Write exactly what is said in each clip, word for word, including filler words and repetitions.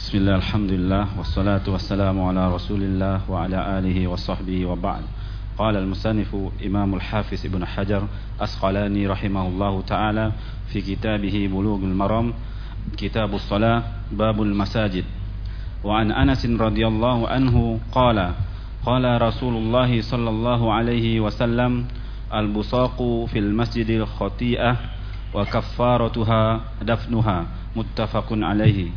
Bismillah, alhamdulillah, wassalatu wassalamu ala rasulillah wa ala alihi wa sahbihi wa ba'd. Qala al-musannifu Imam al-Hafiz Ibn Hajar Asqalani rahimahullahu ta'ala fi kitabihi Bulughul Maram, Kitabus Salah, Babul Masajid. Wa an Anas radhiyallahu anhu qala qala Rasulullah sallallahu alaihi wasallam al-busaqu fil masjidil khati'ah wa kaffaratuha dafnuha, muttafaqun alaihi.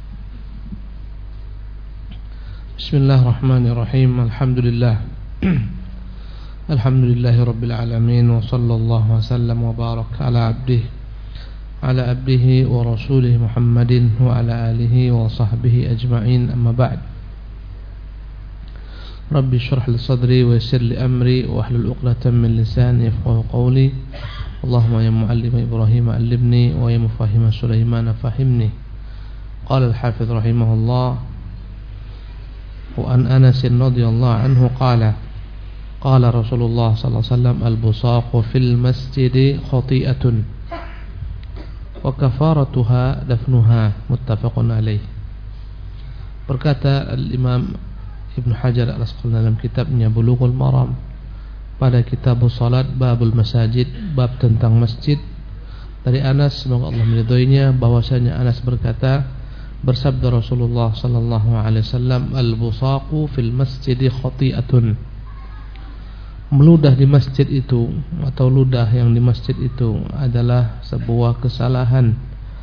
Bismillahirrahmanirrahim. Alhamdulillah Alhamdulillahi Rabbil Alamin. Wa sallallahu wa sallam wa barak ala abdihi Ala abdihi wa rasulihi Muhammadin wa ala alihi wa sahbihi ajma'in, amma ba'd. Rabbi syrah li sadri wa yassir li amri wa ahlul uqdatan min lisani yafqahu qawli. Allahumma ya muallima Ibrahim allimni wa ya mufahima Sulaiman fahimni. Qala al-Hafiz rahimahullah: Wa an Anas radhiyallahu anhu qala qala Rasulullah sallallahu alaihi wasallam al-busaqu fil masjidi khati'atun wa kafaratuha dafnuha, muttafaqun alaih. Berkata al-Imam Ibn Hajar al-Asqalani dalam kitabnya Bulughul Maram pada kitab salat, babul masajid, bab tentang masjid, dari Anas, semoga Allah meridhoinya, bahwasanya Anas berkata, bersabda Rasulullah sallallahu alaihi wasallam, al-busaqu fil masjidi khati'atun. Meludah di masjid itu atau ludah yang di masjid itu adalah sebuah kesalahan.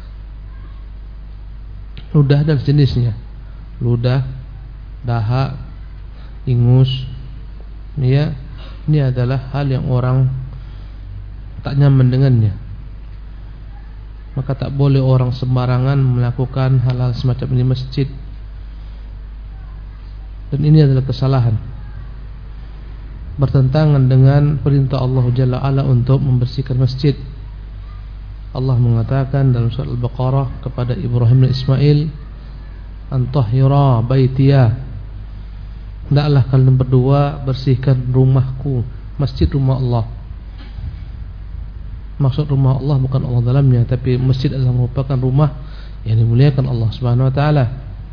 Ludah dan jenisnya, ludah, dahak, ingus, ya, ini adalah hal yang orang tak nyaman dengannya. Maka tak boleh orang sembarangan melakukan hal-hal semacam ini di masjid. Dan ini adalah kesalahan, bertentangan dengan perintah Allah Jalla Ala untuk membersihkan masjid. Allah mengatakan dalam surah Al-Baqarah kepada Ibrahim dan Ismail, antahira baitiya, hendaklah kalian berdua bersihkan rumahku, masjid, rumah Allah. Maksud rumah Allah bukan Allah dalamnya, tapi masjid adalah merupakan rumah yang dimuliakan Allah Subhanahu wa taala.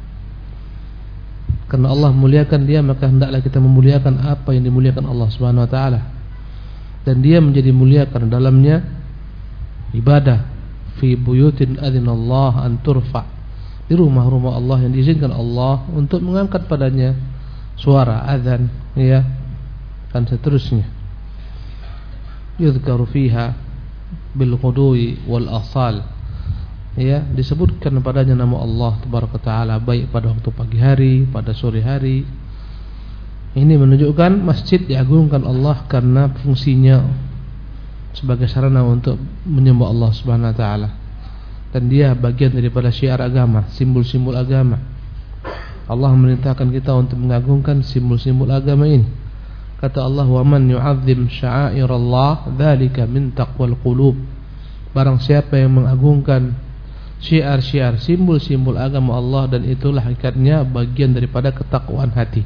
Karena Allah memuliakan dia, maka hendaklah kita memuliakan apa yang dimuliakan Allah Subhanahu wa taala. Dan dia menjadi mulia karena dalamnya ibadah. Fi buyutin adzinallahu an turfa, di rumah-rumah Allah yang diizinkan Allah untuk mengangkat padanya suara azan, ya, dan seterusnya. Yuzkaru fiha bil qudui wal asal, ya, disebutkan padanya nama Allah tabaraka taala baik pada waktu pagi hari, pada sore hari. Ini menunjukkan masjid diagungkan Allah karena fungsinya sebagai sarana untuk menyembah Allah Subhanahu wa taala, dan dia bagian daripada syiar agama, simbol-simbol agama. Allah memerintahkan kita untuk mengagungkan simbol-simbol agama ini. Kata Allah, wa man yu'azzim sya'airallah dzalika min taqwal qulub. Barang siapa yang mengagungkan syiar-syiar, simbol-simbol agama Allah, dan itulah hakikatnya bagian daripada ketakwaan hati.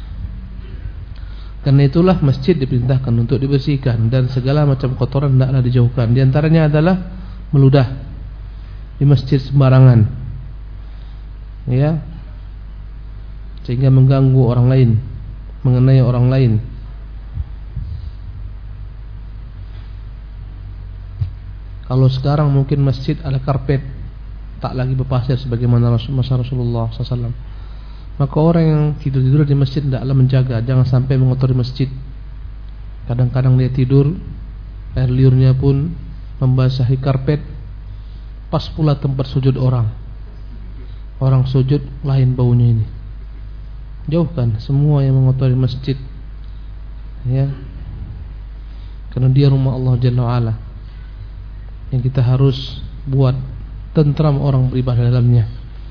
Karena itulah masjid diperintahkan untuk dibersihkan, dan segala macam kotoran hendaklah dijauhkan. Di antaranya adalah meludah di masjid sembarangan, ya, sehingga mengganggu orang lain, mengenai orang lain. Kalau sekarang mungkin masjid ada karpet, tak lagi berpasir sebagaimana masa Rasulullah sallallahu alaihi wasallam. Maka orang yang tidur-tidur di masjid hendaklah menjaga, jangan sampai mengotori masjid. Kadang-kadang dia tidur, air liurnya pun membasahi karpet, pas pula tempat sujud orang. Orang sujud lain baunya ini. Jauhkan semua yang mengotori masjid, ya, karena dia rumah Allah Jalla wa'ala, yang kita harus buat tentram orang beribadah dalamnya.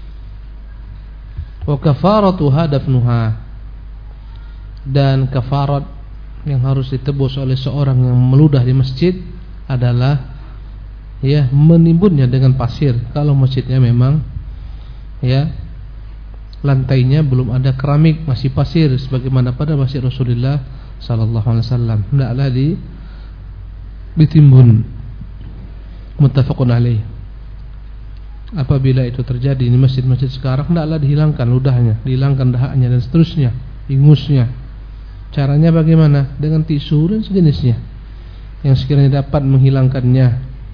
Wa kafaratuha dafnuha, dan kafarat yang harus ditebus oleh seorang yang meludah di masjid adalah, ya, menimbunnya dengan pasir. Kalau masjidnya memang, ya, lantainya belum ada keramik, masih pasir sebagaimana pada masjid Rasulullah sallallahu alaihi wasallam, hendaklah di ditimbun, muttafaqun alaih. Apabila itu terjadi di masjid-masjid sekarang, hendaklah dihilangkan ludahnya, dihilangkan dahaknya dan seterusnya, ingusnya. Caranya bagaimana? Dengan tisu dan sejenisnya yang sekiranya dapat menghilangkannya.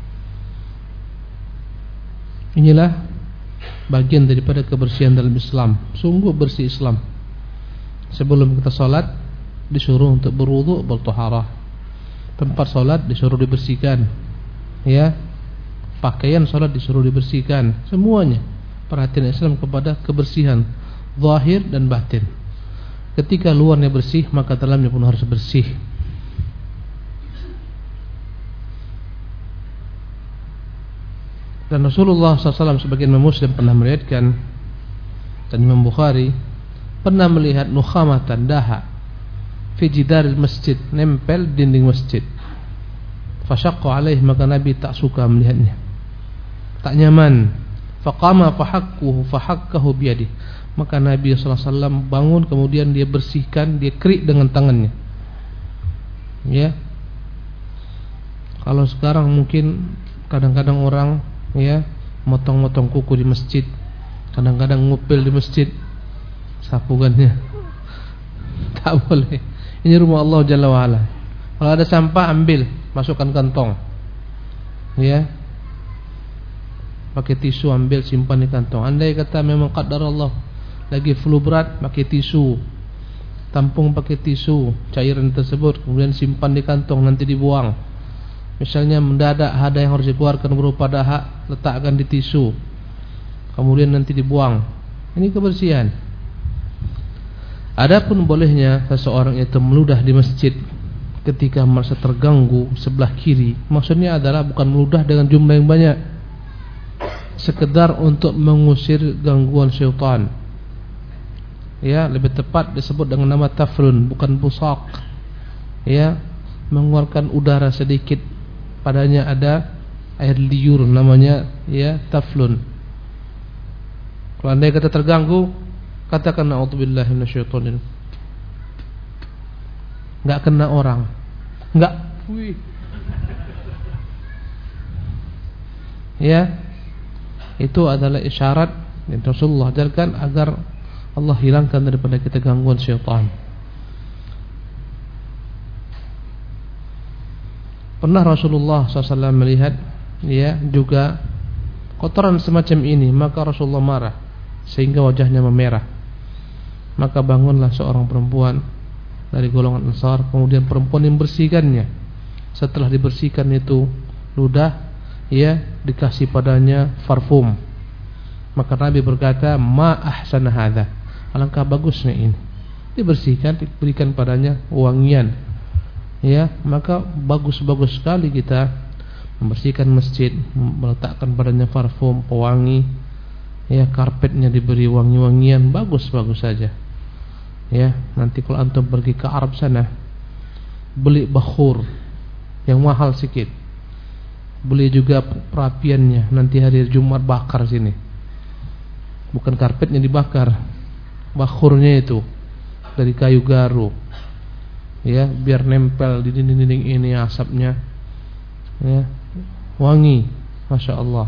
Inilah bagian daripada kebersihan dalam Islam. Sungguh bersih Islam. Sebelum kita sholat disuruh untuk berwudu, bertaharah. Tempat sholat disuruh dibersihkan, ya. Pakaian sholat disuruh dibersihkan. Semuanya perhatian Islam kepada kebersihan zahir dan batin. Ketika luarnya bersih, maka dalamnya pun harus bersih. Dan Rasulullah shallallahu alaihi wasallam sebagian Imam Muslim pernah meriwayatkan, dan Imam Bukhari pernah melihat nukhamatan, dahak, fi jidaril masjid, nempel dinding masjid. Fasyaqqa alaih, maka Nabi tak suka melihatnya, tak nyaman. Faqama fahakkuhu fahakkahu biyadih, maka Nabi shallallahu alaihi wasallam bangun, kemudian dia bersihkan, dia kerik dengan tangannya. Ya, kalau sekarang mungkin kadang-kadang orang, ya, motong-motong kuku di masjid, kadang-kadang ngupil di masjid, sapugannya tak boleh. Ini rumah Allah Jalla wa'ala. Kalau ada sampah, ambil, masukkan kantong, ya, pakai tisu, ambil, simpan di kantong. Andai kata memang qadar Allah lagi flu berat, pakai tisu, tampung pakai tisu cairan tersebut, kemudian simpan di kantong, nanti dibuang. Misalnya mendadak ada yang harus dikeluarkan berupa dahak, letakkan di tisu, kemudian nanti dibuang. Ini kebersihan. Adapun bolehnya seseorang itu meludah di masjid ketika merasa terganggu sebelah kiri, maksudnya adalah bukan meludah dengan jumlah yang banyak, sekedar untuk mengusir gangguan syaitan. Ya, lebih tepat disebut dengan nama taflun, bukan busaq. Ya, mengeluarkan udara sedikit, padanya ada air liur, namanya, ya, taflun. Kalau anda kata terganggu, katakan na'udzubillahi minasyaitonir. Enggak kena orang. Enggak. Wih. Ya. Itu adalah isyarat yang Rasulullah ajarkan agar Allah hilangkan daripada kita gangguan syaitan. Pernah Rasulullah shallallahu alaihi wasallam melihat, ya, juga kotoran semacam ini, maka Rasulullah marah sehingga wajahnya memerah. Maka bangunlah seorang perempuan dari golongan Ansar, kemudian perempuan yang bersihkannya. Setelah dibersihkan itu ludah, ya, dikasih padanya parfum. Maka Nabi berkata, ma ahsana hadza, alangkah bagusnya ini. Dibersihkan, diberikan padanya wangian. Ya, maka bagus-bagus sekali kita membersihkan masjid, meletakkan padanya parfum, pewangi. Ya, karpetnya diberi wangi-wangian, bagus-bagus saja. Ya, nanti kalau antum pergi ke Arab sana, beli bakhur yang mahal sedikit, beli juga perapiannya, nanti hari Jumat bakar sini. Bukan karpetnya dibakar, bakhurnya itu dari kayu garu, ya, biar nempel di dinding-dinding ini asapnya, ya, wangi, masya Allah.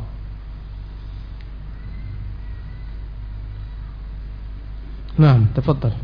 Nah, tafadhal.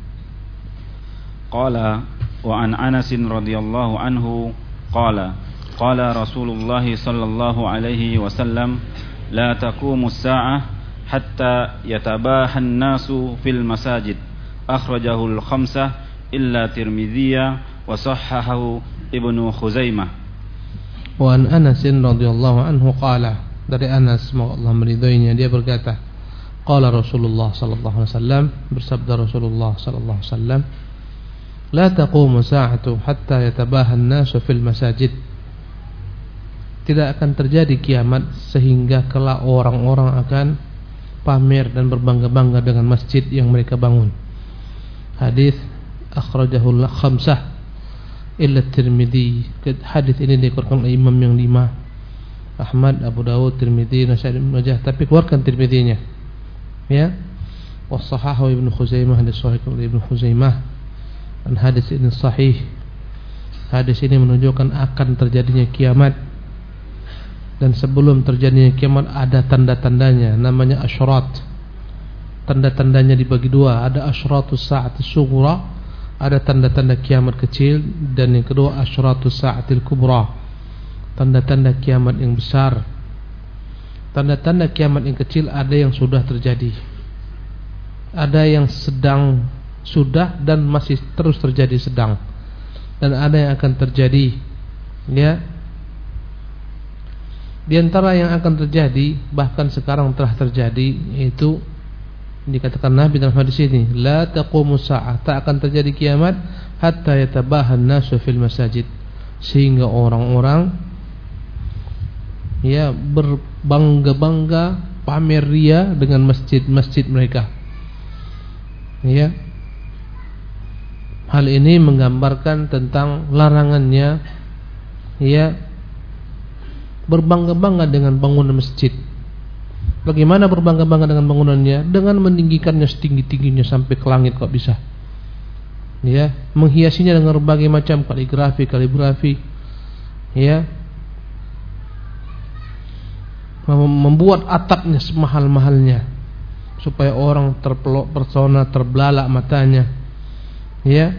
Qala wa an Anas radhiyallahu anhu qala qala Rasulullah sallallahu alaihi wasallam la taqumu as-sa'ah hatta yatabaha an-nasu fil masajid, akhrajahu al-khamsah illa Tirmidzi wa sahhahahu Ibnu Khuzaimah. Wa an Anas radhiyallahu anhu qala, dari Anas, semoga Allah meridhoinya, dia berkata, qala Rasulullah sallallahu alaihi wasallam, bersabda Rasulullah sallallahu alaihi wasallam, la taqumu sa'atu hatta yatabaha an-nasu fil masajid. Tidak akan terjadi kiamat sehingga kelak orang-orang akan pamer dan berbangga-bangga dengan masjid yang mereka bangun. Hadis akhrajahu al-khamsah illa Tirmidzi. Hadis ini dikeluarkan oleh imam yang lima, Ahmad, Abu Dawud, Tirmidzi, Nasa'i, Ibnu Majah, tapi keluarkan Tirmidzinya. Ya. Wa sahahahu Ibnu Khuzaimah, hadis sahih oleh Ibnu Khuzaimah. Dan hadis ini sahih. Hadis ini menunjukkan akan terjadinya kiamat. Dan sebelum terjadinya kiamat ada tanda-tandanya, namanya asyrat. Tanda-tandanya dibagi dua, ada asyratus sa'atis sughra, ada tanda-tanda kiamat kecil, dan yang kedua asyratus sa'atil kubra, tanda-tanda kiamat yang besar. Tanda-tanda kiamat yang kecil ada yang sudah terjadi, ada yang sedang sudah dan masih terus terjadi sedang, dan ada yang akan terjadi. Ya, di antara yang akan terjadi bahkan sekarang telah terjadi, yaitu dikatakan Nabi dalam hadis ini, la taqumu sa'ah, tak akan terjadi kiamat hatta yatabahan nasu fil masajid, sehingga orang-orang ya berbangga-bangga, pamer ria dengan masjid-masjid mereka. Ya, hal ini menggambarkan tentang larangannya ya berbangga-bangga dengan bangunan masjid. Bagaimana berbangga-bangga dengan bangunannya? Dengan meninggikannya setinggi-tingginya sampai ke langit kok bisa. Ya, menghiasinya dengan berbagai macam kaligrafi, kaligrafi. Ya. Membuat atapnya semahal-mahalnya supaya orang terpelok persona, terbelalak matanya. Ya.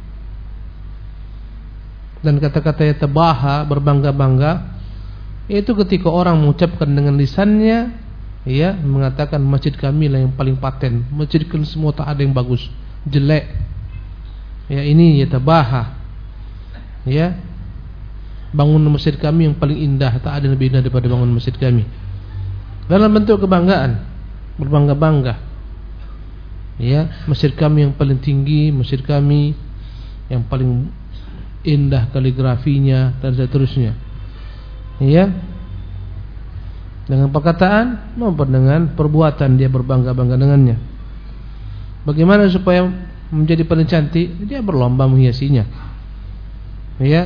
Dan kata-kata yatabaha, berbangga-bangga, itu ketika orang mengucapkan dengan lisannya, ya, mengatakan masjid kami lah yang paling paten, masjid kalian semua tak ada yang bagus, jelek. Ya, ini yatabaha. Ya, bangunan masjid kami yang paling indah, tak ada yang lebih indah daripada bangunan masjid kami. Dalam bentuk kebanggaan, berbangga-bangga. Ya, masjid kami yang paling tinggi, masjid kami yang paling indah kaligrafinya, dan seterusnya. Ya, dengan perkataan maupun dengan perbuatan dia berbangga-bangga dengannya. Bagaimana supaya menjadi paling cantik? Dia berlomba menghiasinya. Ya,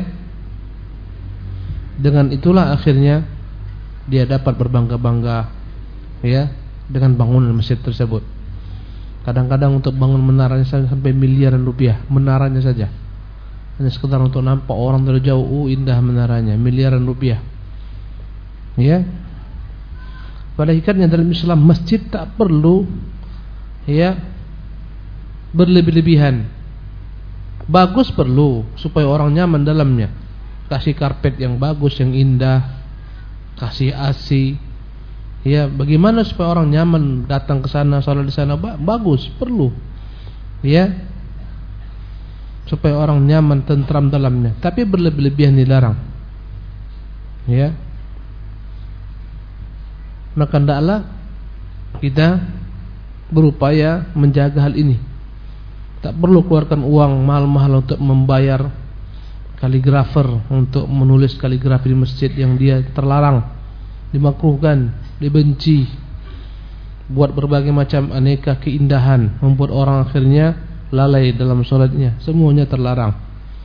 dengan itulah akhirnya dia dapat berbangga-bangga ya dengan bangunan masjid tersebut. Kadang-kadang untuk bangun menaranya sampai miliaran rupiah, menaranya saja. Hanya sekedar untuk nampak orang dari jauh, oh indah menaranya, miliaran rupiah. Ya. Pada hakikatnya dalam Islam masjid tak perlu ya berlebih-lebihan. Bagus perlu supaya orang nyaman dalamnya. Kasih karpet yang bagus, yang indah, kasih A C. Ya, bagaimana supaya orang nyaman datang ke sana, salat di sana, bagus, perlu. Ya. Supaya orang nyaman, tentram dalamnya. Tapi berlebih-lebihan dilarang. Ya. Maka hendaklah kita berupaya menjaga hal ini. Tak perlu keluarkan uang mahal-mahal untuk membayar kaligrafer untuk menulis kaligrafi di masjid yang dia terlarang, dimakruhkan, dibenci, buat berbagai macam aneka keindahan, membuat orang akhirnya lalai dalam sholatnya. Semuanya terlarang.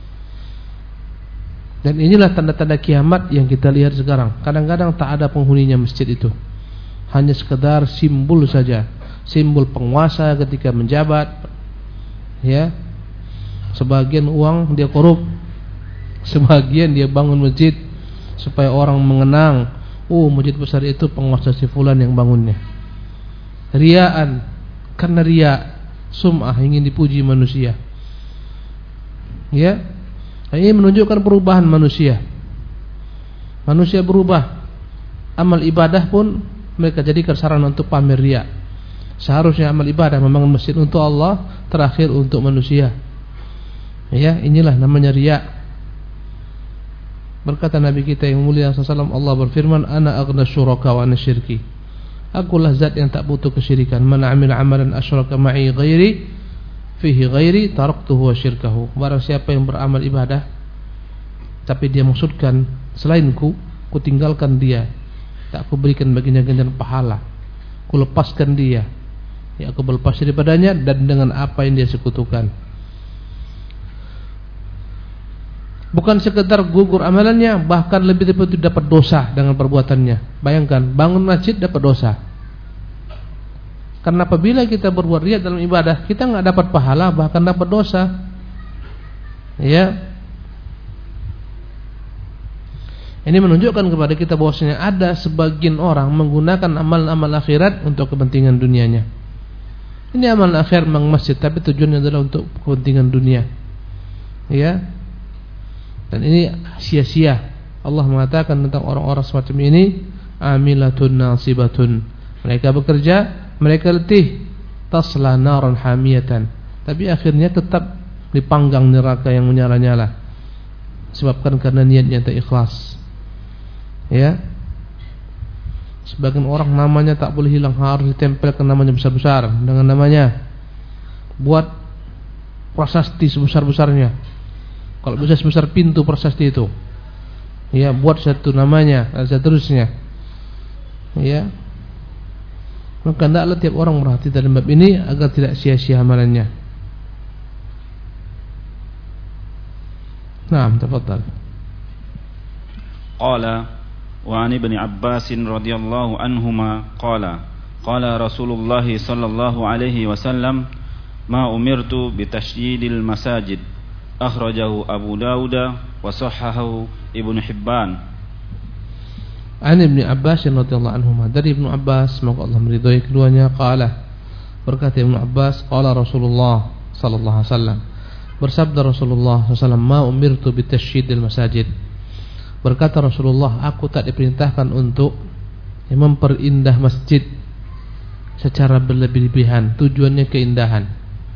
Dan inilah tanda-tanda kiamat yang kita lihat sekarang. Kadang-kadang tak ada penghuninya masjid itu, hanya sekedar simbol saja, simbol penguasa ketika menjabat. Ya, sebagian uang dia korup, sebagian dia bangun masjid supaya orang mengenang, oh masjid besar itu penguasa si fulan yang bangunnya. Riaan, karena ria, sum'ah, ingin dipuji manusia. Ya, ini menunjukkan perubahan manusia. Manusia berubah. Amal ibadah pun mereka jadikan sarana untuk pamer ria. Seharusnya amal ibadah membangun masjid untuk Allah, terakhir untuk manusia. Ya, inilah namanya ria. Berkata Nabi kita yang mulia sallallahu alaihi wasallam, Allah berfirman, ana aghna syuraka wa ana syirki. Akulah zat yang tak butuh kesyirikan. Man amila amalan asyraka ma'i ghairi fihi ghairi taraktuhu wa syirkahu. Barang siapa yang beramal ibadah tapi dia maksudkan selainku, ku tinggalkan dia, tak aku berikan baginya ganjaran pahala, ku lepaskan dia, ya aku berlepas daripadanya dan dengan apa yang dia sekutukan. Bukan sekedar gugur amalannya, bahkan lebih daripada itu dapat dosa dengan perbuatannya. Bayangkan, bangun masjid dapat dosa. Karena apabila kita berbuat riya dalam ibadah, kita enggak dapat pahala, bahkan dapat dosa. Ya. Ini menunjukkan kepada kita bahwasanya ada sebagian orang menggunakan amal-amal akhirat untuk kepentingan dunianya. Ini amal akhirat memang masjid, tapi tujuannya adalah untuk kepentingan dunia. Ya. Dan ini sia-sia. Allah mengatakan tentang orang-orang semacam ini, amilatun nasibatun. Mereka bekerja, mereka letih, tasla naran hamiyatan. Tapi akhirnya tetap dipanggang neraka yang menyala-nyala. Sebabkan karena niatnya tak ikhlas. Ya. Sebagian orang namanya tak boleh hilang, harus ditempelkan namanya besar-besar dengan namanya. Buat prasasti sebesar-besarnya. Kalau bisa sebesar pintu prasasti itu. Ya, buat satu namanya dan seterusnya. Ya. Maka hendaklah tiap orang merhati dalam bab ini agar tidak sia-sia amalannya. Naam, tafadhal. Qala wa 'an ibni Abbas radhiyallahu anhuma qala qala Rasulullah sallallahu alaihi wasallam ma umirtu bi tasydidil masajid akhrajahu Abu Dawud wa sahhahahu Ibnu Hibban. An Ibnu Abbas radhiyallahu anhuma, dari Ibnu Abbas semoga Allah meridhai keduanya, qala, berkata Ibnu Abbas, qala Rasulullah sallallahu alaihi wasallam, bersabda Rasulullah sallallahu alaihi wasallam, ma umirtu bi tasydidil masajid. Berkata Rasulullah, aku tak diperintahkan untuk ya, memperindah masjid secara berlebih-lebihan. Tujuannya keindahan.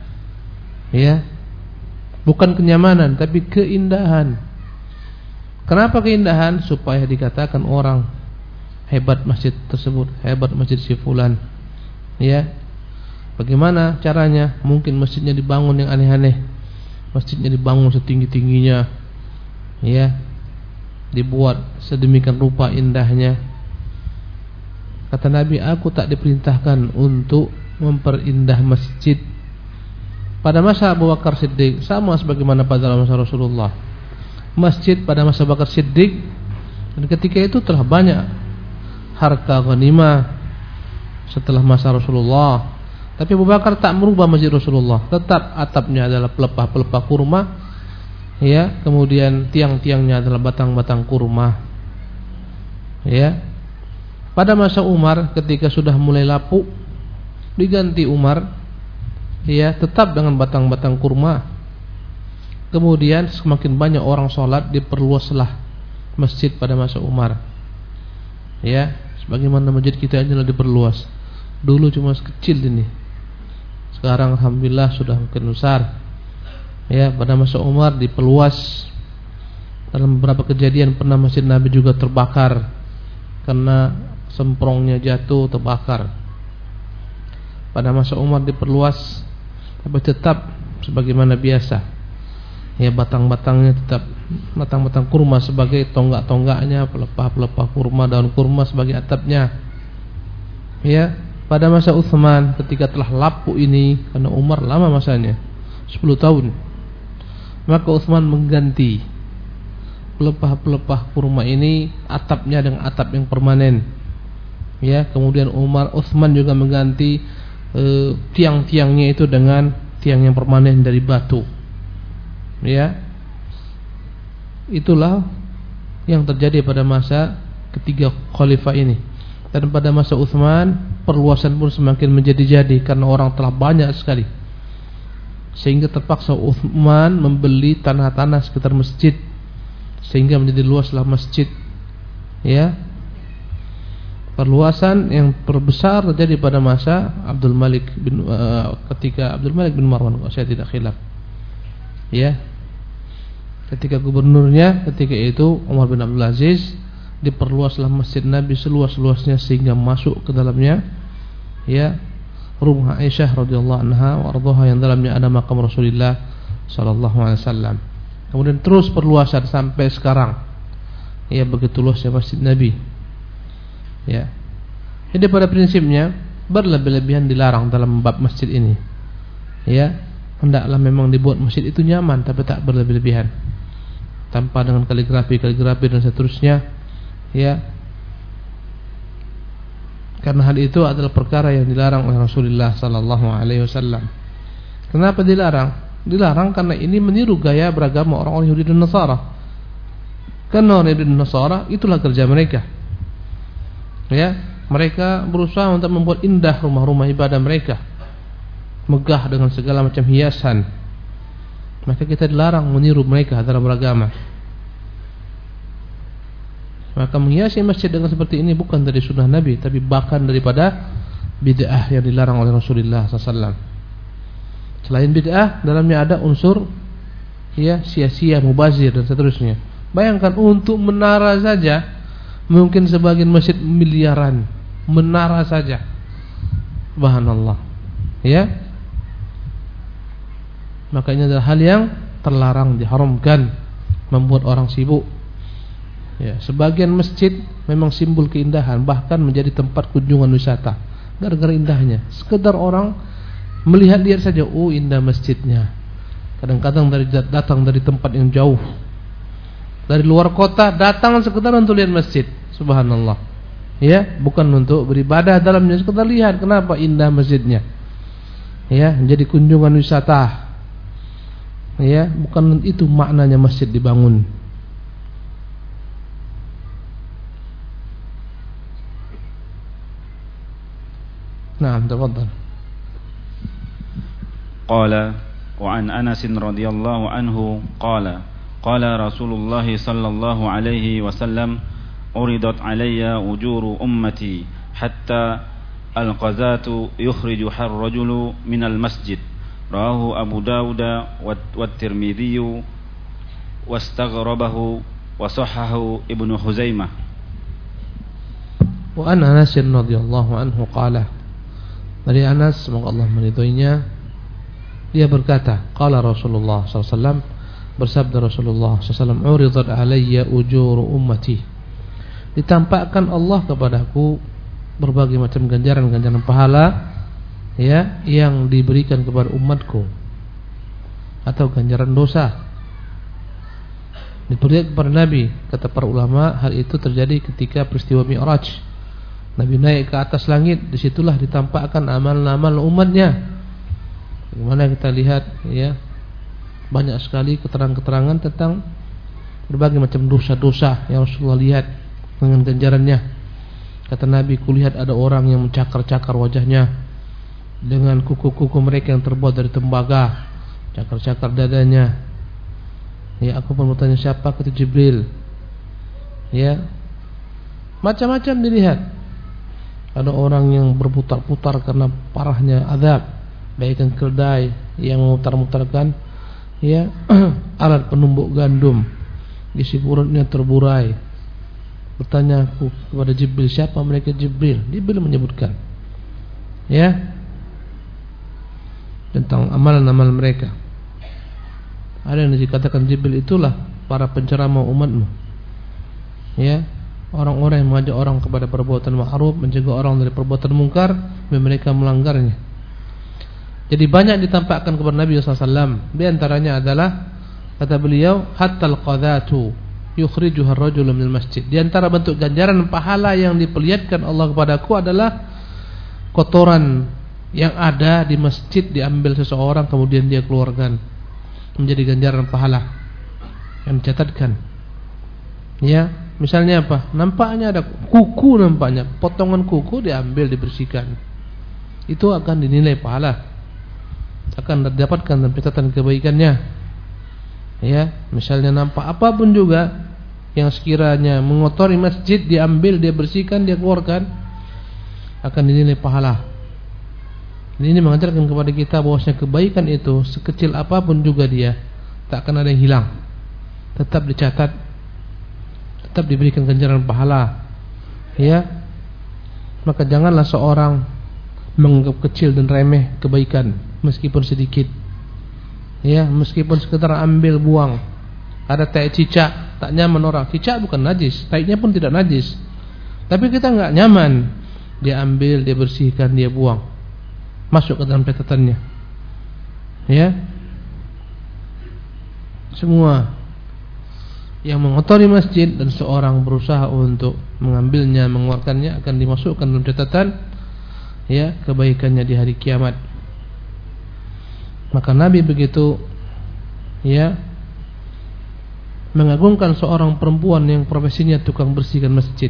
Ya. Bukan kenyamanan, tapi keindahan. Kenapa keindahan? Supaya dikatakan orang hebat masjid tersebut, hebat masjid si fulan. Ya. Bagaimana caranya? Mungkin masjidnya dibangun yang aneh-aneh. Masjidnya dibangun setinggi-tingginya. Ya. Dibuat sedemikian rupa indahnya. Kata Nabi, aku tak diperintahkan untuk memperindah masjid. Pada masa Abu Bakar Siddiq sama sebagaimana pada masa Rasulullah. Masjid pada masa Abu Bakar Siddiq, dan ketika itu telah banyak harta ghanimah setelah masa Rasulullah. Tapi Abu Bakar tak merubah masjid Rasulullah. Tetap atapnya adalah pelepah-pelepah kurma. Ya, kemudian tiang-tiangnya adalah batang-batang kurma. Ya. Pada masa Umar ketika sudah mulai lapuk, diganti Umar, ya, tetap dengan batang-batang kurma. Kemudian semakin banyak orang sholat, diperluaslah masjid pada masa Umar. Ya, sebagaimana masjid kita ini diperluas. Dulu cuma kecil ini. Sekarang alhamdulillah sudah makin besar. Ya, pada masa Umar diperluas. Dalam beberapa kejadian pernah masjid Nabi juga terbakar karena semprongnya jatuh, terbakar. Pada masa Umar diperluas, tapi tetap sebagaimana biasa. Ya, batang-batangnya tetap batang-batang kurma sebagai tonggak-tonggaknya, pelepah-pelepah kurma, daun kurma sebagai atapnya. Ya, pada masa Utsman ketika telah lapuk ini, karena Umar lama masanya, sepuluh tahun. Maka Utsman mengganti pelepah-pelepah kurma ini atapnya dengan atap yang permanen. Ya, kemudian Umar Utsman juga mengganti e, tiang-tiangnya itu dengan tiang yang permanen dari batu. Ya. Itulah yang terjadi pada masa ketiga khalifah ini. Dan pada masa Utsman perluasan pun semakin menjadi-jadi karena orang telah banyak sekali. Sehingga terpaksa Utsman membeli tanah-tanah sekitar masjid sehingga menjadi luaslah masjid. Ya. Perluasan yang terbesar terjadi pada masa Abdul Malik bin uh, ketika Abdul Malik bin Marwan, kalau saya tidak khilaf. Ya. Ketika gubernurnya ketika itu Umar bin Abdul Aziz, diperluaslah masjid Nabi seluas-luasnya sehingga masuk ke dalamnya ya rumah Aisyah radhiyallahu anha wa ardhaha yang dalamnya ada makam Rasulullah sallallahu alaihi wasallam. Kemudian terus perluasan sampai sekarang. Ya, begitu luasnya masjid Nabi. Ya. Jadi pada prinsipnya berlebih-lebihan dilarang dalam bab masjid ini. Ya, hendaklah memang dibuat masjid itu nyaman tapi tak berlebih-lebihan. Tanpa dengan kaligrafi-kaligrafi dan seterusnya. Ya. Karena hal itu adalah perkara yang dilarang oleh Rasulullah sallallahu alaihi wasallam. Kenapa dilarang? Dilarang karena ini meniru gaya beragama orang-orang Yahudi dan Nasara. Karena orang Yahudi dan Nasara itulah kerja mereka. Ya, mereka berusaha untuk membuat indah rumah-rumah ibadah mereka, megah dengan segala macam hiasan. Maka kita dilarang meniru mereka dalam beragama. Maka menghiasi masjid dengan seperti ini bukan dari sunnah Nabi, tapi bahkan daripada bid'ah yang dilarang oleh Rasulullah sallallahu alaihi wasallam. Selain bid'ah, dalamnya ada unsur ya sia-sia, mubazir dan seterusnya. Bayangkan untuk menara saja mungkin sebagian masjid miliaran, menara saja. Subhanallah. Ya. Maka ini adalah hal yang terlarang, diharamkan, membuat orang sibuk. Ya, sebagian masjid memang simbol keindahan, bahkan menjadi tempat kunjungan wisata. Gara-gara indahnya, sekedar orang melihat-lihat saja, oh indah masjidnya. Kadang-kadang dari datang dari tempat yang jauh, dari luar kota datang sekedar untuk lihat masjid. Subhanallah. Ya, bukan untuk beribadah dalamnya, sekedar lihat kenapa indah masjidnya. Ya, menjadi kunjungan wisata. Ya, bukan itu maknanya masjid dibangun. Nah, tafadhal. Qala wa an Anas radhiyallahu anhu qala qala Rasulullah sallallahu alaihi wasallam uridat alayya ujuru ummati hatta al-qazatu yukhriju ar-rajulu minal masjid. Rawahu Abu Dawud wa Tirmidzi wastaghrabahu wa sahhahu Ibnu Huzaimah. Wa an Anas radhiyallahu anhu qala, dari Anas, semoga Allah meridhoinya, dia berkata, qala Rasulullah sallallahu alaihi wasallam, bersabda Rasulullah sallallahu alaihi wasallam, uridat alayya ujuru ummati, ditampakkan Allah kepadaku berbagai macam ganjaran-ganjaran pahala ya yang diberikan kepada umatku, atau ganjaran dosa diberikan kepada Nabi. Kata para ulama, hal itu terjadi ketika peristiwa Mi'raj. Nabi naik ke atas langit, disitulah ditampakkan amal-amal umatnya. Bagaimana kita lihat ya, banyak sekali keterangan-keterangan tentang berbagai macam dosa-dosa yang Rasulullah lihat dengan ganjarannya. Kata Nabi, kulihat ada orang yang mencakar-cakar wajahnya dengan kuku-kuku mereka yang terbuat dari tembaga, cakar-cakar dadanya. Ya, aku pun bertanya, siapa? Kata Jibril. Ya, macam-macam dilihat. Ada orang yang berputar-putar karena parahnya azab, bagaikan keldai yang memutar-mutarkan ya alat penumbuk gandum, isi perutnya terburai. Bertanya aku kepada Jibril, siapa mereka? Jibril. Jibril menyebutkan ya tentang amalan-amalan mereka. Ada yang dikatakan Jibril itulah para penceramah umatmu. Ya, orang-orang yang mengajak orang kepada perbuatan ma'ruf, mencegah orang dari perbuatan mungkar, dan mereka melanggarnya. Jadi banyak ditampakkan kepada Nabi sallallahu alaihi wasallam. Di antaranya adalah kata beliau, hatta al-qadhatu yukhrijuha ar-rajulu minal masjid. Di antara bentuk ganjaran pahala yang diperlihatkan Allah kepadaku adalah kotoran yang ada di masjid diambil seseorang kemudian dia keluarkan, menjadi ganjaran pahala yang dicatatkan. Ya, misalnya apa? Nampaknya ada kuku, nampaknya potongan kuku diambil, dibersihkan. Itu akan dinilai pahala, akan didapatkan dan catatan kebaikannya. Ya, misalnya nampak apapun juga yang sekiranya mengotori masjid, diambil, dia bersihkan, dia keluarkan, akan dinilai pahala. Ini mengajarkan kepada kita bahwasanya kebaikan itu sekecil apapun juga dia tak akan ada yang hilang, tetap dicatat, tetap diberikan ganjaran pahala. Ya, maka janganlah seorang menganggap kecil dan remeh kebaikan meskipun sedikit. Ya, meskipun sekedar ambil buang. Ada tai cicak, tak nyaman orang. Cicak bukan najis, tainya pun tidak najis, tapi kita enggak nyaman. Dia ambil, dia bersihkan, dia buang, masuk ke dalam catatannya. Ya, semua yang mengotori masjid dan seorang berusaha untuk mengambilnya, mengeluarkannya, akan dimasukkan dalam catatan ya kebaikannya di hari kiamat. Maka Nabi begitu ya mengagungkan seorang perempuan yang profesinya tukang bersihkan masjid.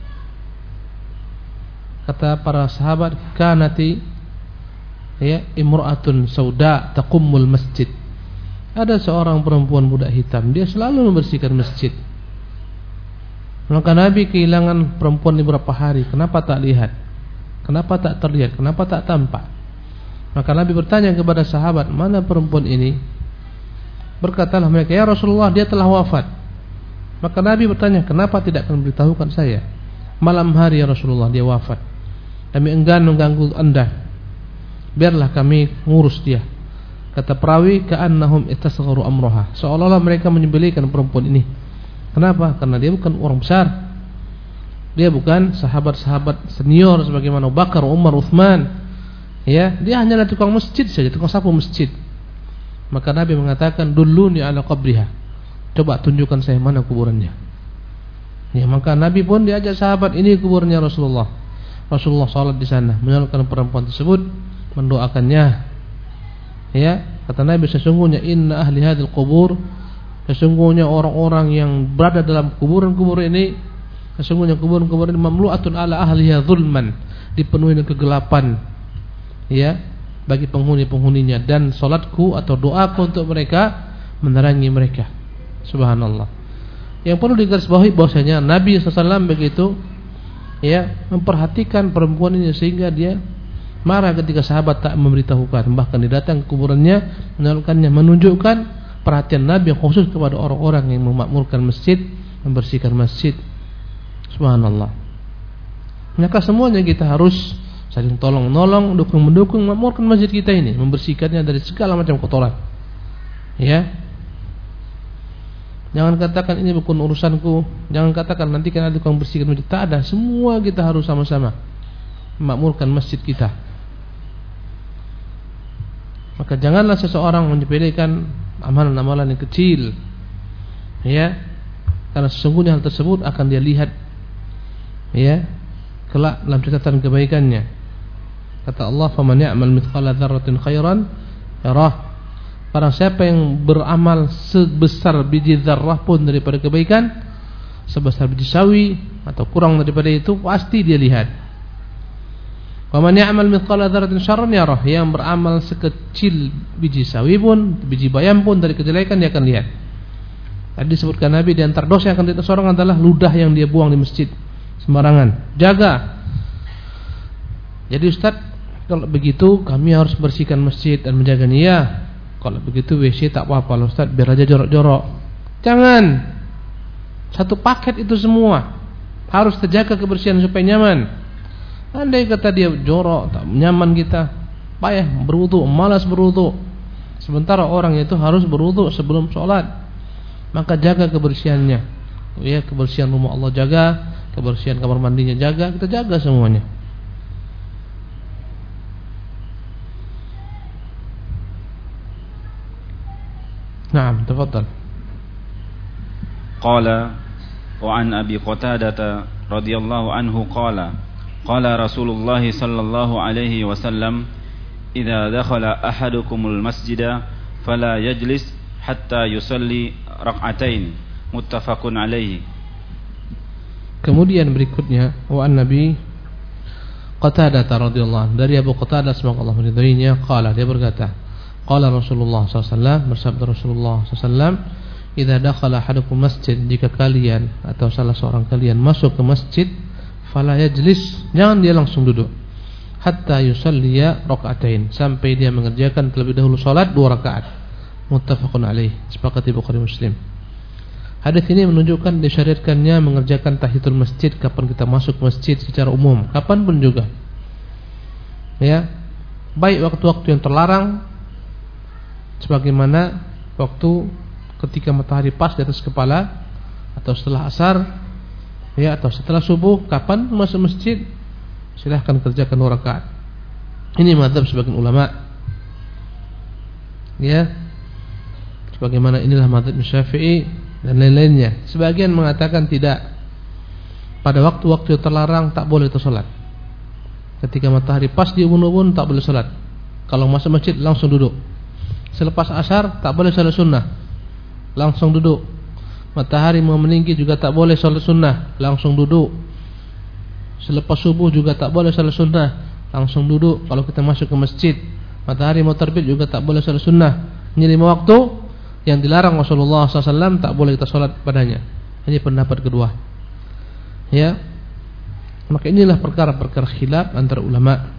Kata para sahabat, kanati ya imra'atun sauda taqummul masjid. Ada seorang perempuan budak hitam, dia selalu membersihkan masjid. Maka Nabi kehilangan perempuan ini beberapa hari. Kenapa tak lihat? Kenapa tak terlihat? Kenapa tak tampak? Maka Nabi bertanya kepada sahabat, mana perempuan ini? Berkatalah mereka, ya Rasulullah, dia telah wafat. Maka Nabi bertanya, kenapa tidak akan beritahukan saya? Malam hari ya Rasulullah, dia wafat. Kami enggan mengganggu anda, biarlah kami ngurus dia. Kata perawi, ka'annahum istasgharu amroha, seolah-olah mereka menyembelihkan perempuan ini. Kenapa? Karena dia bukan orang besar, dia bukan sahabat-sahabat senior sebagaimana Abu Bakar, Umar, Uthman. Ya, dia hanyalah tukang masjid saja, tukang sapu masjid. Maka Nabi mengatakan, dulluni ala qabriha, coba tunjukkan saya mana kuburannya. Ya, maka Nabi pun diajak sahabat, ini kuburnya Rasulullah. Rasulullah salat di sana, menyalurkan perempuan tersebut, mendoakannya. Ya, kata Nabi, sesungguhnya inna ahli hadil qubur, sesungguhnya orang-orang yang berada dalam kuburan-kuburan ini, sesungguhnya kuburan-kuburan ini mamlu'atun ala ahliha zulman, dipenuhi dengan kegelapan. Ya, bagi penghuni-penghuninya, dan salatku atau doaku untuk mereka menerangi mereka. Subhanallah. Yang perlu digarisbawahi bahwasanya Nabi sallallahu alaihi wasallam begitu ya memperhatikan perempuan ini sehingga dia marah ketika sahabat tak memberitahukan, bahkan didatang ke kuburannya, menyalurkannya, menunjukkan perhatian Nabi yang khusus kepada orang-orang yang memakmurkan masjid, membersihkan masjid. Subhanallah. Maka semuanya kita harus saling tolong-menolong, dukung-mendukung, memakmurkan masjid kita ini, membersihkannya dari segala macam kotoran. Ya. Jangan katakan ini bukan urusanku, jangan katakan nanti kan ada tukang bersihkan masjid. Tak ada, semua kita harus sama-sama memakmurkan masjid kita. Maka janganlah seseorang menyepelekan amalan-amalan yang kecil. Ya. Karena sesungguhnya hal tersebut akan dia lihat ya kelak dalam catatan kebaikannya. Kata Allah, "Faman ya'mal mithqala dzarratin khairan yarah." Barang siapa yang beramal sebesar biji zarrah pun daripada kebaikan, sebesar biji sawi atau kurang daripada itu, pasti dia lihat. "Faman ya'mal mithqala dzarratin syarran yarah." Yang beramal sekecil biji sawi pun, biji bayam pun dari kejelekan, dia akan lihat. Tadi disebutkan Nabi, di antara dosa yang akan diatas seorang adalah ludah yang dia buang di masjid sembarangan. Jaga. Jadi Ustaz, kalau begitu kami harus bersihkan masjid dan menjaganya. Ya, kalau begitu W C tak apa-apa Ustaz, biar aja jorok-jorok. Jangan. Satu paket itu semua. Harus terjaga kebersihan supaya nyaman. Andai kata dia jorok, tak nyaman kita, payah berwudu, malas berwudu. Sementara orang itu harus berwudu sebelum sholat. Maka jaga kebersihannya. Ya, kebersihan rumah Allah jaga, kebersihan kamar mandinya jaga, kita jaga semuanya. Naam, tafadhal. Qala wa an Abi Qatadah radhiyallahu anhu qala qala Rasulullah sallallahu alaihi wasallam, idza dakhala ahadukumul masjida fala yajlis hatta yusalli rak'atain, muttafaqun alaihi. Kemudian berikutnya wa an Nabi Qatadah radhiyallahu anhu, dari Abu Qatadah semoga Allah meridainya, qala, dia berkata, qala Rasulullah sallallahu alaihi wasallam, bersabda Rasulullah sallallahu alaihi wasallam, idza dakhala ahadukum masjid, jika kalian atau salah seorang kalian masuk ke masjid, fala yajlis, jangan dia langsung duduk, hatta yusalliya rak'atain, sampai dia mengerjakan terlebih dahulu salat dua rakaat. Muttafaqun alaih, sepakati Bukhari Muslim. Hadis ini menunjukkan disyariatkannya mengerjakan tahiyatul masjid kapan kita masuk masjid secara umum, kapan pun juga. Ya, baik waktu-waktu yang terlarang, sebagaimana waktu ketika matahari pas di atas kepala, atau setelah asar, ya, atau setelah subuh, kapan masuk masjid silahkan kerjakan dua rakaat. Ini mazhab sebagian ulama. Ya, sebagaimana inilah mazhab Syafi'i dan lain-lainnya. Sebagian mengatakan tidak. Pada waktu-waktu terlarang tak boleh salat. Ketika matahari pas di ubun-ubun tak boleh salat. Kalau masuk masjid langsung duduk. Selepas asar tak boleh salat sunnah, langsung duduk. Matahari mau meninggi juga tak boleh salat sunnah, langsung duduk. Selepas subuh juga tak boleh salat sunnah, langsung duduk. Kalau kita masuk ke masjid, matahari mau terbit juga tak boleh salat sunnah. Ini lima waktu yang dilarang Rasulullah shallallahu alaihi wasallam, tak boleh kita salat padanya. Ini pendapat kedua. Ya, maka inilah perkara-perkara khilaf antara ulama.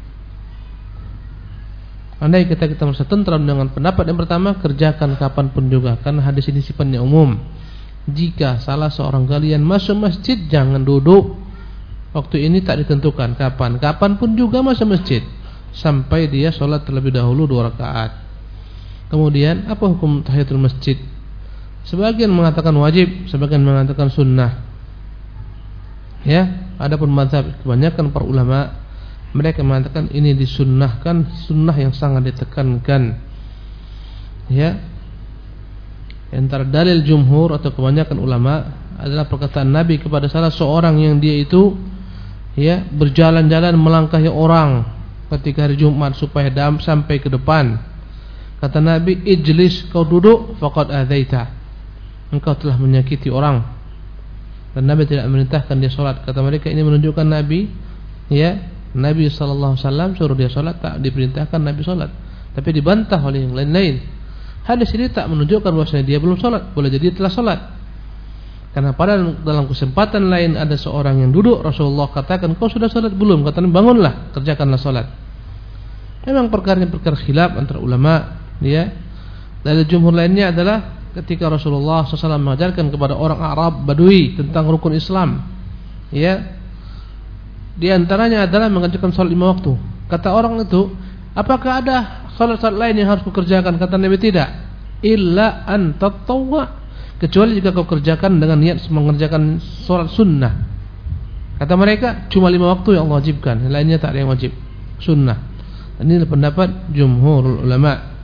Andai kita kita merasa tentram dengan pendapat yang pertama, kerjakan kapanpun juga, karena hadis ini sifatnya umum. Jika salah seorang kalian masuk masjid, jangan duduk. Waktu ini tak ditentukan kapan, kapanpun juga masuk masjid, sampai dia sholat terlebih dahulu dua rakaat. Kemudian apa hukum tahiyatul masjid? Sebagian mengatakan wajib, sebagian mengatakan sunnah. Ya, adapun mazhab kebanyakan para ulama, mereka mengatakan ini disunnahkan, sunnah yang sangat ditekankan. Ya, antara dalil jumhur atau kebanyakan ulama adalah perkataan Nabi kepada salah seorang yang dia itu ya berjalan-jalan melangkahi orang ketika hari Jumat supaya dam sampai ke depan. Kata Nabi, ijlis, kau duduk, faqad adzaita, engkau telah menyakiti orang. Dan Nabi tidak memerintahkan dia sholat. Kata mereka, ini menunjukkan Nabi ya Nabi sallallahu alaihi wasallam suruh dia sholat, tak diperintahkan Nabi sholat, tapi dibantah oleh yang lain-lain. Hadis ini tak menunjukkan bahwasanya dia belum sholat, boleh jadi telah sholat. Karena pada dalam kesempatan lain ada seorang yang duduk, Rasulullah katakan, kau sudah sholat belum? Katanya, bangunlah, kerjakanlah sholat. Memang perkara-perkara khilaf antara ulama. Ya, dari jumhur lainnya adalah ketika Rasulullah shallallahu alaihi wasallam mengajarkan kepada orang Arab Badui tentang rukun Islam. Ya, di antaranya adalah mengerjakan sholat lima waktu. Kata orang itu, apakah ada sholat-sholat lain yang harus kukerjakan? Kata Nabi, tidak. Illa an tatawwa, kecuali jika kau kerjakan dengan niat mengerjakan sholat sunnah. Kata mereka, cuma lima waktu yang Allah wajibkan, lainnya tak ada yang wajib, sunnah. Ini adalah pendapat jumhur ulama.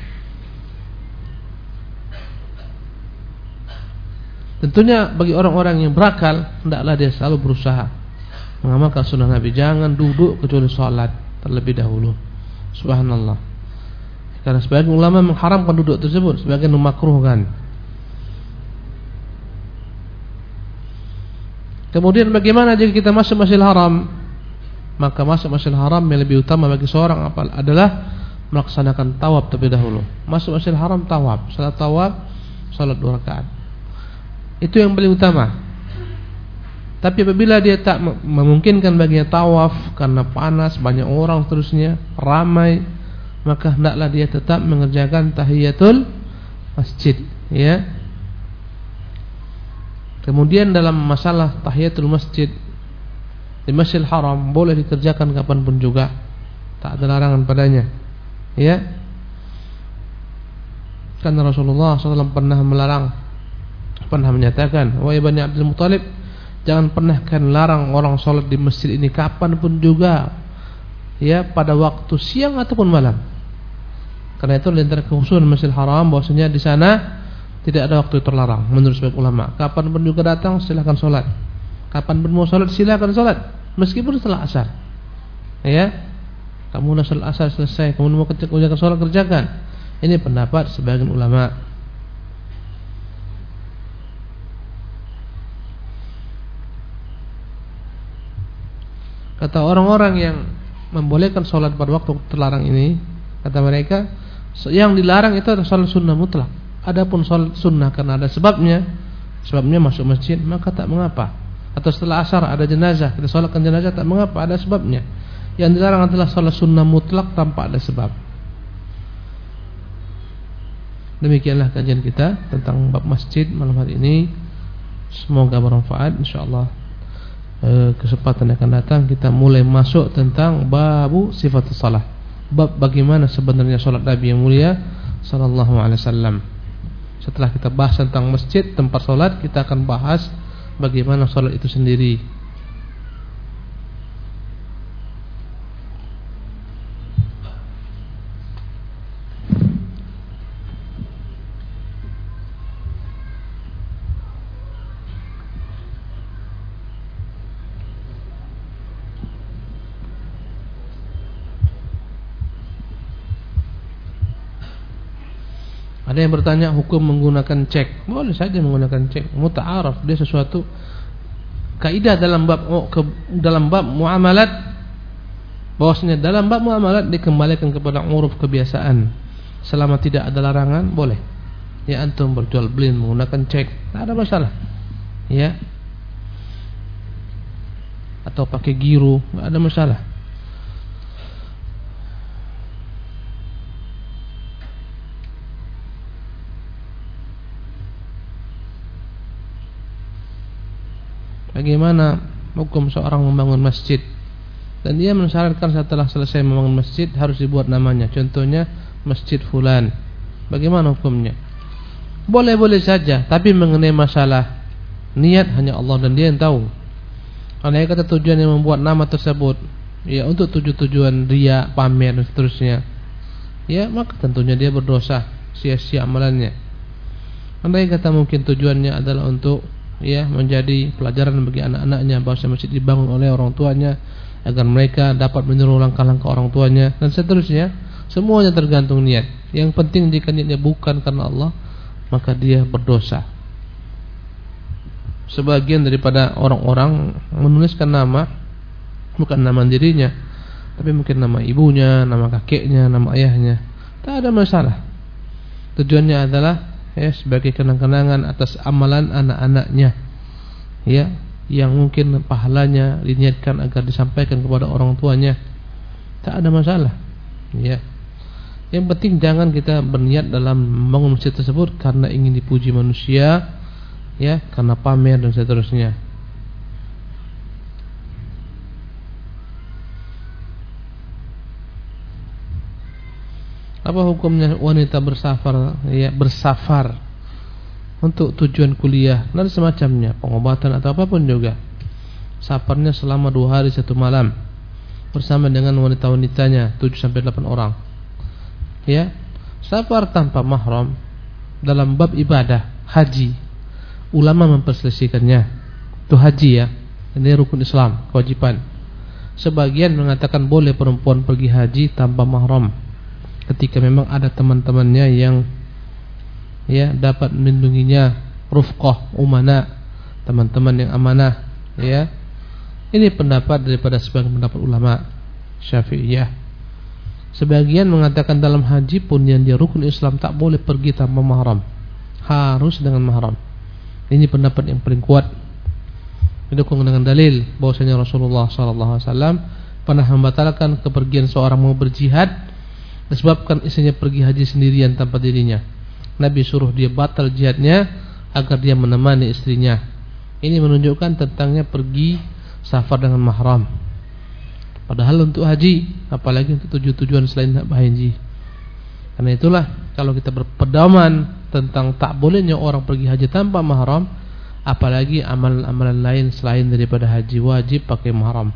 Tentunya bagi orang-orang yang berakal, hendaklah dia selalu berusaha mengamalkan sunnah Nabi. Jangan duduk kecuali sholat terlebih dahulu. Subhanallah. Karena sebagian ulama mengharamkan duduk tersebut, sebagian memakruhkan. Kemudian bagaimana jika kita masuk Masjidil Haram? Maka masuk Masjidil Haram yang lebih utama bagi seorang adalah melaksanakan tawaf terlebih dahulu. Masuk Masjidil Haram tawaf, salat tawaf, salat dua rakaat. Itu yang paling utama. Tapi apabila dia tak memungkinkan baginya tawaf karena panas, banyak orang seterusnya, ramai, maka hendaklah dia tetap mengerjakan tahiyatul masjid, ya. Kemudian dalam masalah tahiyatul masjid di Masjidil Haram boleh dikerjakan kapanpun juga, tak ada larangan padanya, ya. Karena Rasulullah shallallahu alaihi wasallam pernah melarang, pernah menyatakan, wahai Bani Abdul Muthalib, jangan pernah kan larang orang sholat di masjid ini kapanpun juga, ya, pada waktu siang ataupun malam. Karena itu antara kekhususan Masjidil Haram bahwasanya di sana tidak ada waktu terlarang menurut sebagian ulama. Kapanpun juga datang silakan sholat, kapanpun mau sholat silakan sholat, meskipun setelah asar. Ya, kamu sudah sholat asar selesai, kamu mau kerjakan sholat, kerjakan. Ini pendapat sebagian ulama. Kata orang-orang yang membolehkan sholat pada waktu terlarang ini, kata mereka, yang dilarang itu adalah sholat sunnah mutlak. Adapun sholat sunnah karena ada sebabnya, sebabnya masuk masjid, maka tak mengapa. Atau setelah asar ada jenazah, kita sholatkan jenazah, tak mengapa, ada sebabnya. Yang dilarang adalah sholat sunnah mutlak tanpa ada sebab. Demikianlah kajian kita tentang bab masjid malam hari ini. Semoga bermanfaat, insyaallah. Kesempatan yang akan datang kita mulai masuk tentang babu sifatus salah, bab bagaimana sebenarnya salat Nabi yang mulia sallallahu alaihi wasallam. Setelah kita bahas tentang masjid, tempat salat, kita akan bahas bagaimana salat itu sendiri. Ada yang bertanya hukum menggunakan cek. Boleh saja menggunakan cek. Muta'araf, dia sesuatu kaidah dalam bab ke, dalam bab muamalat, bahwasanya dalam bab muamalat dikembalikan kepada uruf kebiasaan. Selama tidak ada larangan, boleh. Ya, antum berjual beli menggunakan cek, tidak ada masalah. Ya. Atau pakai giro, tidak ada masalah. Bagaimana hukum seorang membangun masjid dan dia mensyaratkan setelah selesai membangun masjid harus dibuat namanya, contohnya Masjid Fulan. Bagaimana hukumnya? Boleh-boleh saja, tapi mengenai masalah niat hanya Allah dan dia yang tahu. Andai kata tujuan yang membuat nama tersebut ya untuk tujuan-tujuan riya, pamer dan seterusnya, ya maka tentunya dia berdosa, sia-sia amalannya. Andai kata mungkin tujuannya adalah untuk ya menjadi pelajaran bagi anak-anaknya, bahwa masjid dibangun oleh orang tuanya agar mereka dapat meniru langkah-langkah orang tuanya dan seterusnya. Semuanya tergantung niat. Yang penting jika niatnya bukan karena Allah, maka dia berdosa. Sebagian daripada orang-orang menuliskan nama bukan nama dirinya, tapi mungkin nama ibunya, nama kakeknya, nama ayahnya. Tak ada masalah. Tujuannya adalah ya sebagai kenang-kenangan atas amalan anak-anaknya, ya yang mungkin pahalanya diniatkan agar disampaikan kepada orang tuanya. Tak ada masalah. Ya, yang penting jangan kita berniat dalam membangun masjid tersebut karena ingin dipuji manusia, ya karena pamer dan seterusnya. Apa hukumnya wanita bersafar, ya bersafar untuk tujuan kuliah dan semacamnya, pengobatan atau apapun juga. Safarnya selama dua hari satu malam bersama dengan wanita-wanitanya tujuh sampai delapan orang. Ya, safar tanpa mahram dalam bab ibadah haji, ulama memperselisihkannya. Itu haji ya, ini rukun Islam, kewajiban. Sebagian mengatakan boleh perempuan pergi haji tanpa mahram ketika memang ada teman-temannya yang ya dapat melindunginya, rufqah, umana, teman-teman yang amanah, ya. Ini pendapat daripada sebagian pendapat ulama Syafi'iyah. Sebagian mengatakan dalam haji pun yang dia rukun Islam tak boleh pergi tanpa mahram, harus dengan mahram. Ini pendapat yang paling kuat, didukung dengan dalil bahwasanya Rasulullah sallallahu alaihi wasallam pernah membatalkan kepergian seorang mau berjihad disebabkan istrinya pergi haji sendirian tanpa dirinya. Nabi suruh dia batal jihadnya agar dia menemani istrinya. Ini menunjukkan tentangnya pergi safar dengan mahram. Padahal untuk haji, apalagi untuk tujuan-tujuan selain haji. Karena itulah kalau kita berpedoman tentang tak bolehnya orang pergi haji tanpa mahram, apalagi amalan-amalan lain selain daripada haji, wajib pakai mahram.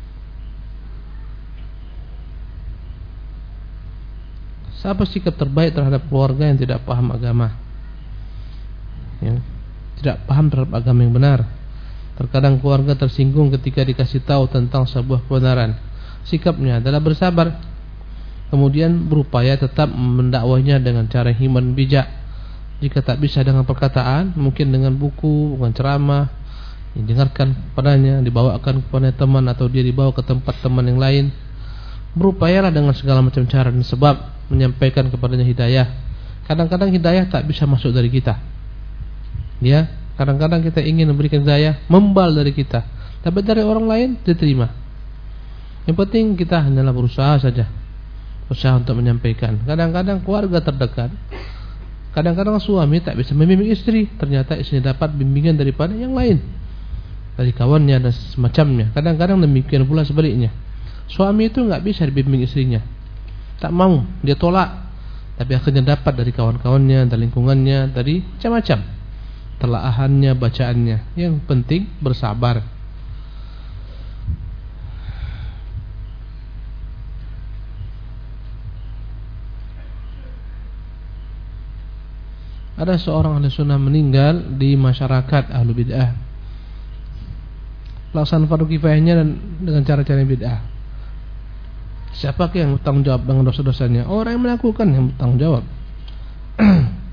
Apa sikap terbaik terhadap keluarga yang tidak paham agama, yang tidak paham terhadap agama yang benar? Terkadang keluarga tersinggung ketika dikasih tahu tentang sebuah kebenaran. Sikapnya adalah bersabar, kemudian berupaya tetap mendakwahnya dengan cara himan bijak. Jika tak bisa dengan perkataan, mungkin dengan buku, dengan ceramah, didengarkan padanya, dibawakan kepada teman atau dia dibawa ke tempat teman yang lain. Berupayalah dengan segala macam cara dan sebab menyampaikan kepadanya hidayah. Kadang-kadang hidayah tak bisa masuk dari kita. Ya, kadang-kadang kita ingin memberikan hidayah membal dari kita, tapi dari orang lain diterima. Yang penting kita hanyalah berusaha saja, berusaha untuk menyampaikan. Kadang-kadang keluarga terdekat, kadang-kadang suami tak bisa membimbing istri, ternyata istrinya dapat bimbingan daripada yang lain, dari kawannya dan semacamnya. Kadang-kadang demikian pula sebaliknya. Suami itu enggak bisa dibimbing istrinya, tak mau, dia tolak, tapi akhirnya dapat dari kawan-kawannya, dari lingkungannya, dari macam-macam telaahannya, bacaannya. Yang penting bersabar. Ada seorang ahli sunnah meninggal di masyarakat ahlu bid'ah. Pelaksanaan fardu kifayahnya dan dengan cara-cara bid'ah. Siapakah yang bertanggung jawab dengan dosa-dosanya? Orang yang melakukan yang bertanggung jawab.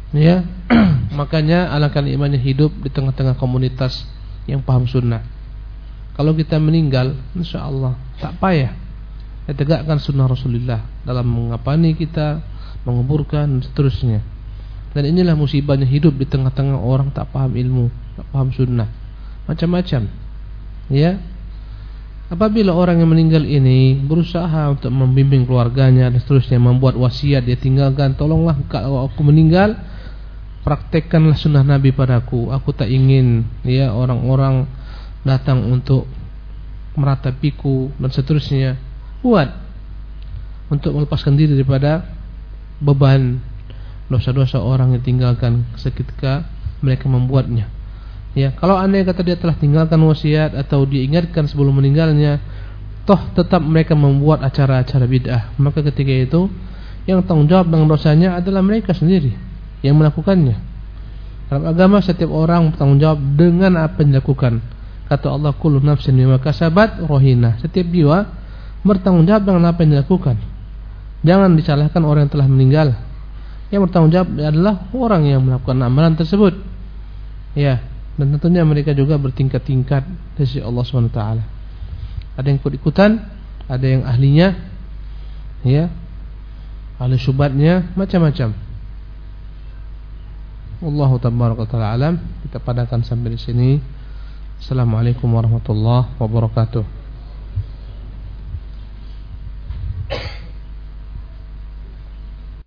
Ya, makanya alangkah imannya hidup di tengah-tengah komunitas yang paham sunnah. Kalau kita meninggal, insya Allah tak payah ya, tegakkan sunnah Rasulullah dalam mengapani kita, menguburkan dan seterusnya. Dan inilah musibahnya hidup di tengah-tengah orang tak paham ilmu, tak paham sunnah, macam-macam. Ya, apabila orang yang meninggal ini berusaha untuk membimbing keluarganya dan seterusnya, membuat wasiat, dia tinggalkan, tolonglah kalau aku meninggal, praktekkanlah sunnah Nabi padaku. Aku tak ingin ya orang-orang datang untuk meratapiku dan seterusnya. Buat untuk melepaskan diri daripada beban dosa-dosa orang yang tinggalkan seketika mereka membuatnya. Ya, kalau andai kata dia telah tinggalkan wasiat atau diingatkan sebelum meninggalnya, toh tetap mereka membuat acara-acara bid'ah, maka ketika itu yang tanggung jawab dengan dosanya adalah mereka sendiri yang melakukannya. Dalam agama setiap orang bertanggung jawab dengan apa yang dilakukan. Kata Allah, kullu nafsin bima kasabat rahina. Setiap jiwa bertanggung jawab dengan apa yang dilakukan. Jangan disalahkan orang yang telah meninggal. Yang bertanggung jawab adalah orang yang melakukan amalan tersebut. Ya, dan tentunya mereka juga bertingkat-tingkat di sisi Allah subhanahu wa taala. Ada yang ikut-ikutan, ada yang ahlinya, ya, ahli syubhatnya, macam-macam. Wallahu tabaraka taala alam. Kita padakan sampai di sini. Assalamualaikum warahmatullahi wabarakatuh.